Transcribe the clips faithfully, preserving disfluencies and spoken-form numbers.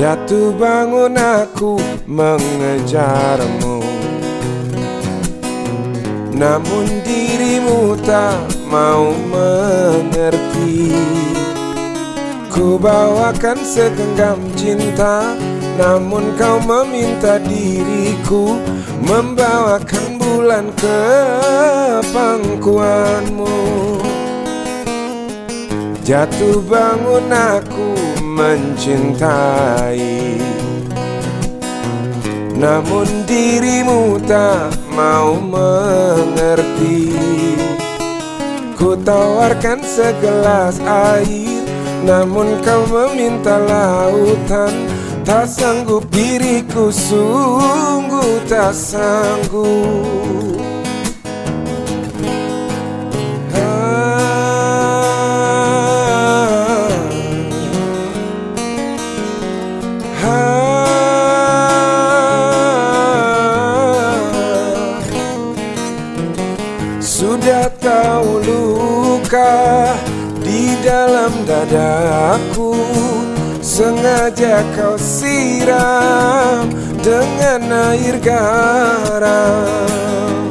Jatuh bangun aku mengejarmu, namun dirimu tak mau mengerti. Ku bawakan segenggam cinta, namun kau meminta diriku membawakan bulan ke pangkuanmu. Jatuh bangun aku mencintai, namun dirimu tak mau mengerti. Ku tawarkan segelas air, namun kau meminta lautan. Tak sanggup diriku, sungguh tak sanggup. Sudah tahu luka di dalam dadaku, sengaja kau siram dengan air garam.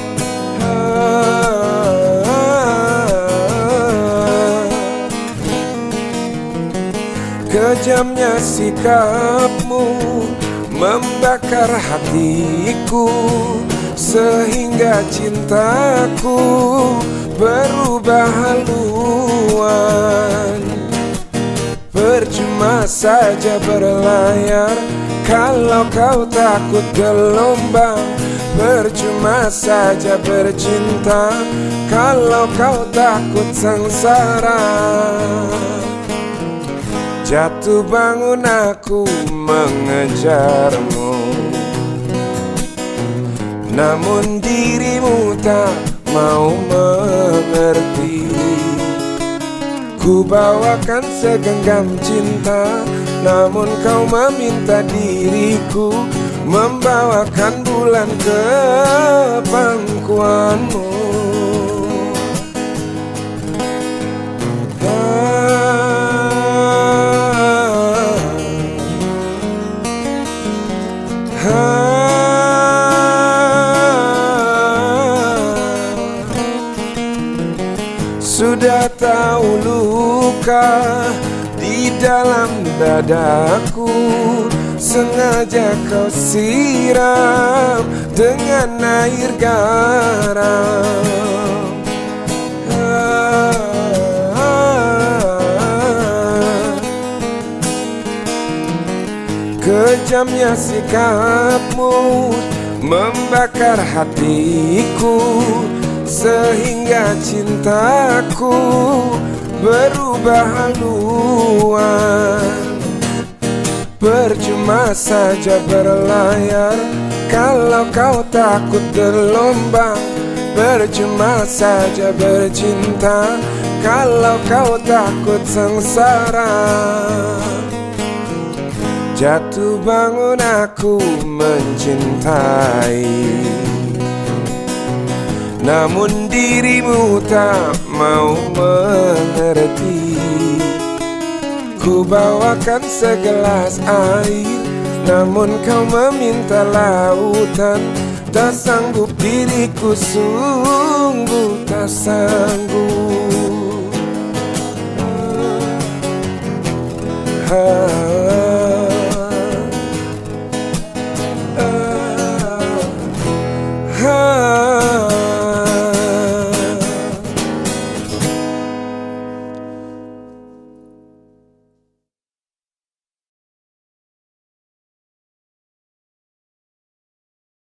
Kejamnya sikapmu membakar hatiku, sehingga cintaku berubah haluan. Percuma saja berlayar kalau kau takut gelombang. Percuma saja bercinta kalau kau takut sengsara. Jatuh bangun aku mengejarmu, namun dirimu tak mau mengerti. Ku bawakan segenggam cinta, namun kau meminta diriku membawakan bulan ke pangkuanmu. Sudah tahu luka di dalam dadaku, sengaja kau siram dengan air garam. Kejamnya sikapmu membakar hatiku, sehingga cintaku berubah haluan. Percuma saja berlayar kalau kau takut gelombang. Percuma saja bercinta kalau kau takut sengsara. Jatuh bangun aku mencintai, namun dirimu tak mau mengerti. Ku bawakan segelas air, namun kau meminta lautan. Tak sanggup diriku, sungguh tak sanggup.